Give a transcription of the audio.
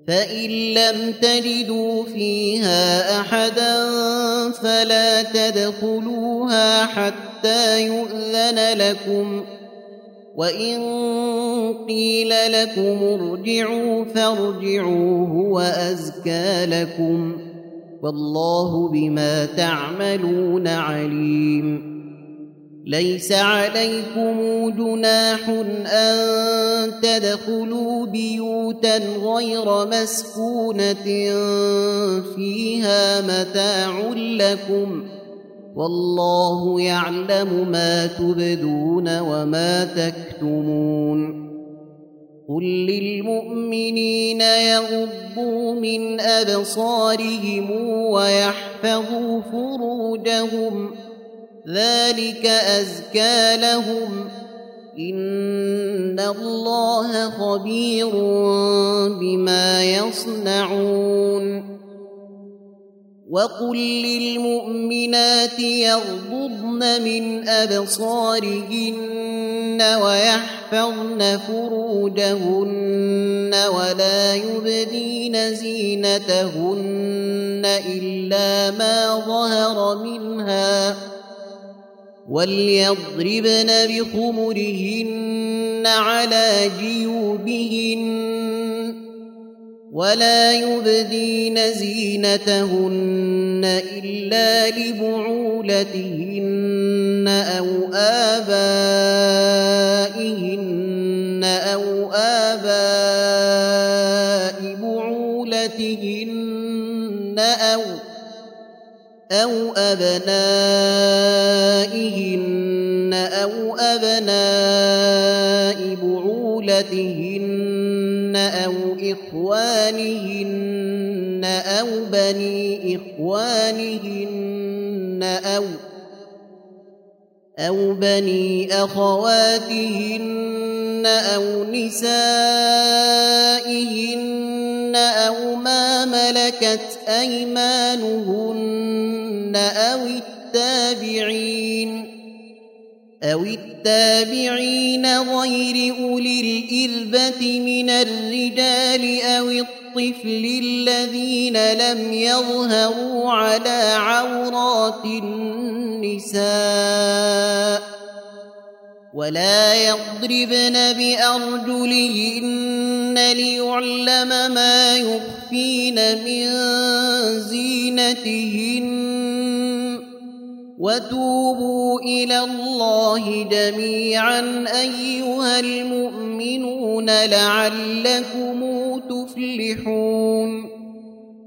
فإن لم تجدوا فيها أحدا فلا تدخلوها حتى يؤذن لكم، وإن قيل لكم ارجعوا فارجعوا هو أزكى لكم، والله بما تعملون عليم. ليس عليكم جناح أن تدخلوا بيوتا غير مسكونة فيها متاع لكم، والله يعلم ما تبدون وما تكتمون. قل للمؤمنين يغضوا من أبصارهم ويحفظوا فروجهم، ذلك أزكى لهم، إن الله خبير بما يصنعون. وقل للمؤمنات يغضضن من أبصارهن ويحفظن فروجهن ولا يبدين زينتهن إلا ما ظهر منها، وليضربن بخمرهن على جيوبهن ولا يبدين زينتهن إلا لبعولتهن أو آبائهن أو آباء بعولتهن أو أبنائهن أو أبناء بعولتهن أو إخوانهن أو بني إخوانهن أو بني أخواتهن أو نسائهن أو ما ملكت أيمانهن أو التابعين غير أولي الإربة من الرجال أو الطفل الذين لم يظهروا على عورات النساء، ولا يضربن بأرجلهن ليعلم ما يخفين من زينتهن، وتوبوا إلى الله جميعا أيها المؤمنون لعلكم تفلحون.